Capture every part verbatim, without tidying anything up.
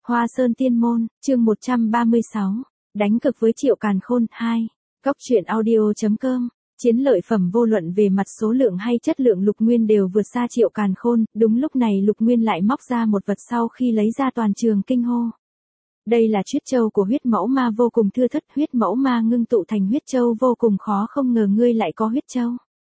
Hoa Sơn Tiên Môn, chương một trăm ba mươi sáu, đánh cực với Triệu Càn Khôn, hai. Góc truyện audio.com, chiến lợi phẩm vô luận về mặt số lượng hay chất lượng Lục Nguyên đều vượt xa Triệu Càn Khôn, đúng lúc này Lục Nguyên lại móc ra một vật sau khi lấy ra toàn trường kinh hô. Đây là huyết châu của huyết mẫu ma vô cùng thưa thớt, huyết mẫu ma ngưng tụ thành huyết châu vô cùng khó, không ngờ ngươi lại có huyết châu.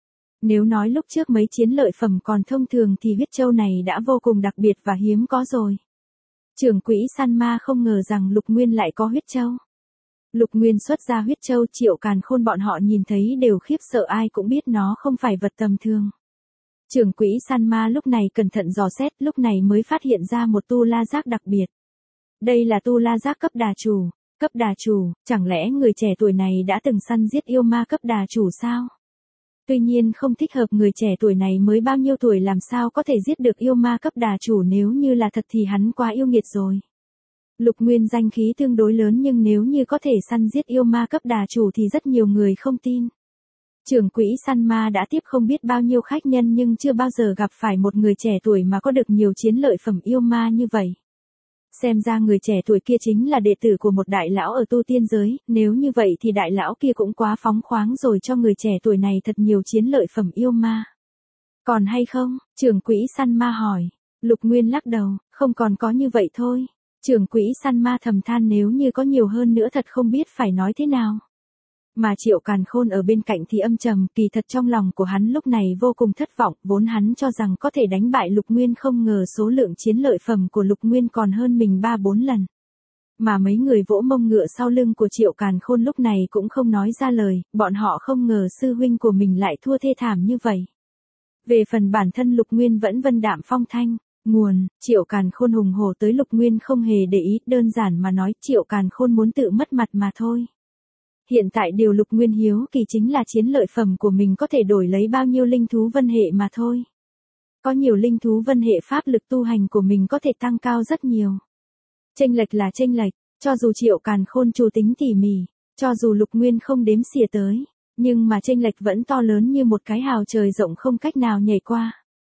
Nếu nói lúc trước mấy chiến lợi phẩm còn thông thường thì huyết châu này đã vô cùng đặc biệt và hiếm có rồi. Trưởng quỹ săn ma không ngờ rằng Lục Nguyên lại có huyết châu. Lục Nguyên xuất ra huyết châu, Triệu Càn Khôn bọn họ nhìn thấy đều khiếp sợ, ai cũng biết nó không phải vật tầm thường. Trưởng quỹ săn ma lúc này cẩn thận dò xét, lúc này mới phát hiện ra một tu la giác đặc biệt. Đây là tu la giác cấp đà chủ. Cấp đà chủ, chẳng lẽ người trẻ tuổi này đã từng săn giết yêu ma cấp đà chủ sao? Tuy nhiên không thích hợp, người trẻ tuổi này mới bao nhiêu tuổi làm sao có thể giết được yêu ma cấp đà chủ, nếu như là thật thì hắn quá yêu nghiệt rồi. Lục Nguyên danh khí tương đối lớn nhưng nếu như có thể săn giết yêu ma cấp đà chủ thì rất nhiều người không tin. Trưởng quỹ săn ma đã tiếp không biết bao nhiêu khách nhân nhưng chưa bao giờ gặp phải một người trẻ tuổi mà có được nhiều chiến lợi phẩm yêu ma như vậy. Xem ra người trẻ tuổi kia chính là đệ tử của một đại lão ở tu tiên giới, nếu như vậy thì đại lão kia cũng quá phóng khoáng rồi, cho người trẻ tuổi này thật nhiều chiến lợi phẩm yêu ma. Còn hay không? Trưởng quỹ săn ma hỏi. Lục Nguyên lắc đầu, không, còn có như vậy thôi. Trưởng quỹ săn ma thầm than, nếu như có nhiều hơn nữa thật không biết phải nói thế nào. Mà Triệu Càn Khôn ở bên cạnh thì âm trầm, kỳ thật trong lòng của hắn lúc này vô cùng thất vọng, vốn hắn cho rằng có thể đánh bại Lục Nguyên, không ngờ số lượng chiến lợi phẩm của Lục Nguyên còn hơn mình ba bốn lần. Mà mấy người vỗ mông ngựa sau lưng của Triệu Càn Khôn lúc này cũng không nói ra lời, bọn họ không ngờ sư huynh của mình lại thua thê thảm như vậy. Về phần bản thân Lục Nguyên vẫn vân đạm phong thanh. Nguồn, Triệu Càn Khôn hùng hổ tới Lục Nguyên không hề để ý, đơn giản mà nói Triệu Càn Khôn muốn tự mất mặt mà thôi. Hiện tại điều Lục Nguyên hiếu kỳ chính là chiến lợi phẩm của mình có thể đổi lấy bao nhiêu linh thú vân hệ mà thôi. Có nhiều linh thú vân hệ pháp lực tu hành của mình có thể tăng cao rất nhiều. Chênh lệch là chênh lệch, cho dù Triệu Càn Khôn chủ tính tỉ mỉ, cho dù Lục Nguyên không đếm xỉa tới, nhưng mà chênh lệch vẫn to lớn như một cái hào trời rộng không cách nào nhảy qua.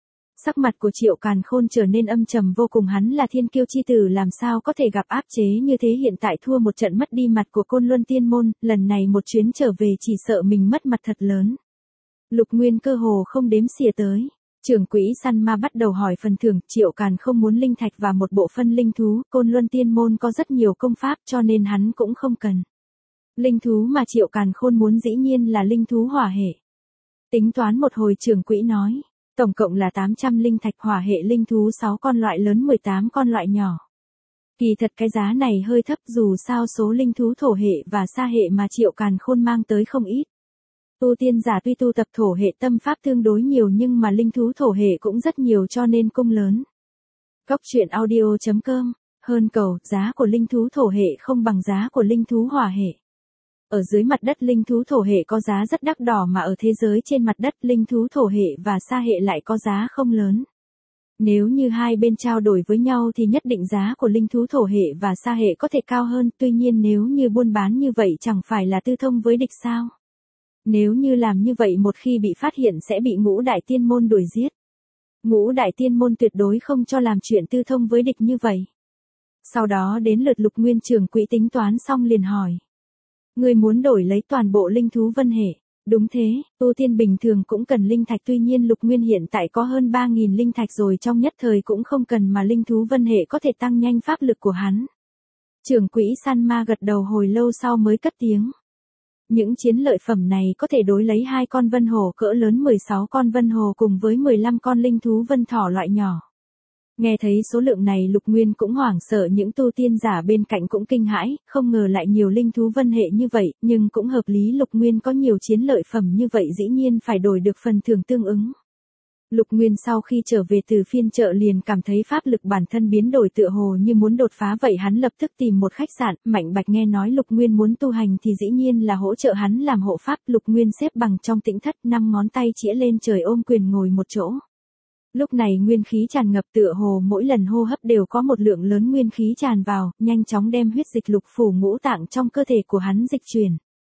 Sắc mặt của Triệu Càn Khôn trở nên âm trầm vô cùng, hắn là thiên kiêu chi tử làm sao có thể gặp áp chế như thế, hiện tại thua một trận mất đi mặt của Côn Luân Tiên Môn, lần này một chuyến trở về chỉ sợ mình mất mặt thật lớn. Lục Nguyên cơ hồ không đếm xỉa tới. Trưởng quỹ săn ma bắt đầu hỏi phần thưởng, Triệu Càn không muốn linh thạch và một bộ phân linh thú, Côn Luân Tiên Môn có rất nhiều công pháp cho nên hắn cũng không cần. Linh thú mà Triệu Càn Khôn muốn dĩ nhiên là linh thú hỏa hệ. Tính toán một hồi trưởng quỹ nói. Tổng cộng là tám trăm linh thạch, hỏa hệ linh thú sáu con loại lớn, mười tám con loại nhỏ. Kỳ thật cái giá này hơi thấp, dù sao số linh thú thổ hệ và sa hệ mà Triệu Càn Khôn mang tới không ít. Tu tiên giả tuy tu tập thổ hệ tâm pháp tương đối nhiều nhưng mà linh thú thổ hệ cũng rất nhiều cho nên cung lớn. Góc truyện audio.com, hơn cầu, giá của linh thú thổ hệ không bằng giá của linh thú hỏa hệ. Ở dưới mặt đất linh thú thổ hệ có giá rất đắt đỏ, mà ở thế giới trên mặt đất linh thú thổ hệ và sa hệ lại có giá không lớn. Nếu như hai bên trao đổi với nhau thì nhất định giá của linh thú thổ hệ và sa hệ có thể cao hơn, tuy nhiên nếu như buôn bán như vậy chẳng phải là tư thông với địch sao? Nếu như làm như vậy một khi bị phát hiện sẽ bị Ngũ Đại Tiên Môn đuổi giết. Ngũ Đại Tiên Môn tuyệt đối không cho làm chuyện tư thông với địch như vậy. Sau đó đến lượt Lục Nguyên, trưởng quỹ tính toán xong liền hỏi. Người muốn đổi lấy toàn bộ linh thú vân hệ? Đúng thế, tu tiên bình thường cũng cần linh thạch, tuy nhiên Lục Nguyên hiện tại có hơn ba nghìn linh thạch rồi, trong nhất thời cũng không cần, mà linh thú vân hệ có thể tăng nhanh pháp lực của hắn. Trưởng quỹ săn ma gật đầu hồi lâu sau mới cất tiếng. Những chiến lợi phẩm này có thể đối lấy hai con vân hồ cỡ lớn, mười sáu con vân hồ cùng với mười lăm con linh thú vân thỏ loại nhỏ. Nghe thấy số lượng này Lục Nguyên cũng hoảng sợ, những tu tiên giả bên cạnh cũng kinh hãi, không ngờ lại nhiều linh thú vân hệ như vậy, nhưng cũng hợp lý, Lục Nguyên có nhiều chiến lợi phẩm như vậy dĩ nhiên phải đổi được phần thưởng tương ứng. Lục Nguyên sau khi trở về từ phiên chợ liền cảm thấy pháp lực bản thân biến đổi tựa hồ như muốn đột phá vậy, hắn lập tức tìm một khách sạn, Mạnh Bạch nghe nói Lục Nguyên muốn tu hành thì dĩ nhiên là hỗ trợ hắn làm hộ pháp. Lục Nguyên xếp bằng trong tĩnh thất, năm ngón tay chĩa lên trời ôm quyền ngồi một chỗ. Lúc này nguyên khí tràn ngập, tựa hồ mỗi lần hô hấp đều có một lượng lớn nguyên khí tràn vào, nhanh chóng đem huyết dịch lục phủ ngũ tạng trong cơ thể của hắn dịch chuyển.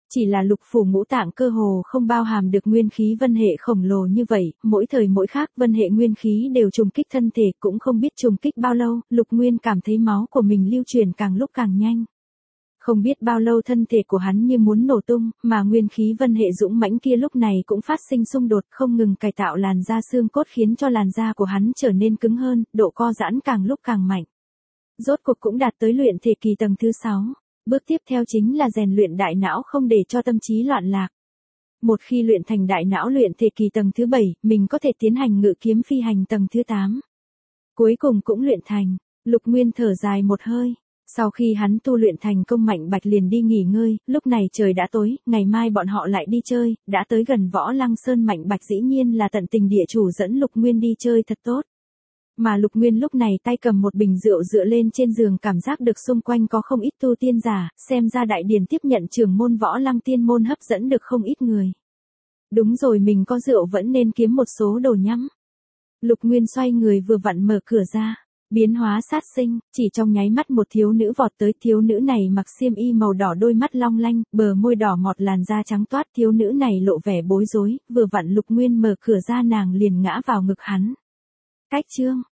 Chỉ là lục phủ ngũ tạng cơ hồ không bao hàm được nguyên khí vân hệ khổng lồ như vậy, mỗi thời mỗi khác vân hệ nguyên khí đều trùng kích thân thể, cũng không biết trùng kích bao lâu, Lục Nguyên cảm thấy máu của mình lưu truyền càng lúc càng nhanh. Không biết bao lâu thân thể của hắn như muốn nổ tung, mà nguyên khí vân hệ dũng mãnh kia lúc này cũng phát sinh xung đột, không ngừng cải tạo làn da xương cốt khiến cho làn da của hắn trở nên cứng hơn, độ co giãn càng lúc càng mạnh. Rốt cuộc cũng đạt tới luyện thể kỳ tầng thứ sáu. Bước tiếp theo chính là rèn luyện đại não không để cho tâm trí loạn lạc. Một khi luyện thành đại não luyện thể kỳ tầng thứ bảy, mình có thể tiến hành ngự kiếm phi hành tầng thứ tám. Cuối cùng cũng luyện thành, Lục Nguyên thở dài một hơi. Sau khi hắn tu luyện thành công Mạnh Bạch liền đi nghỉ ngơi, lúc này trời đã tối, ngày mai bọn họ lại đi chơi, đã tới gần Võ Lăng Sơn Mạnh Bạch dĩ nhiên là tận tình địa chủ dẫn Lục Nguyên đi chơi thật tốt. Mà Lục Nguyên lúc này tay cầm một bình rượu dựa lên trên giường cảm giác được xung quanh có không ít tu tiên giả, xem ra đại điển tiếp nhận trưởng môn Võ Lăng tiên môn hấp dẫn được không ít người. Đúng rồi, mình có rượu vẫn nên kiếm một số đồ nhắm. Lục Nguyên xoay người vừa vặn mở cửa ra. Biến hóa sát sinh, chỉ trong nháy mắt một thiếu nữ vọt tới, thiếu nữ này mặc xiêm y màu đỏ, đôi mắt long lanh, bờ môi đỏ mọt, làn da trắng toát, thiếu nữ này lộ vẻ bối rối, vừa vặn Lục Nguyên mở cửa ra nàng liền ngã vào ngực hắn. Cách chương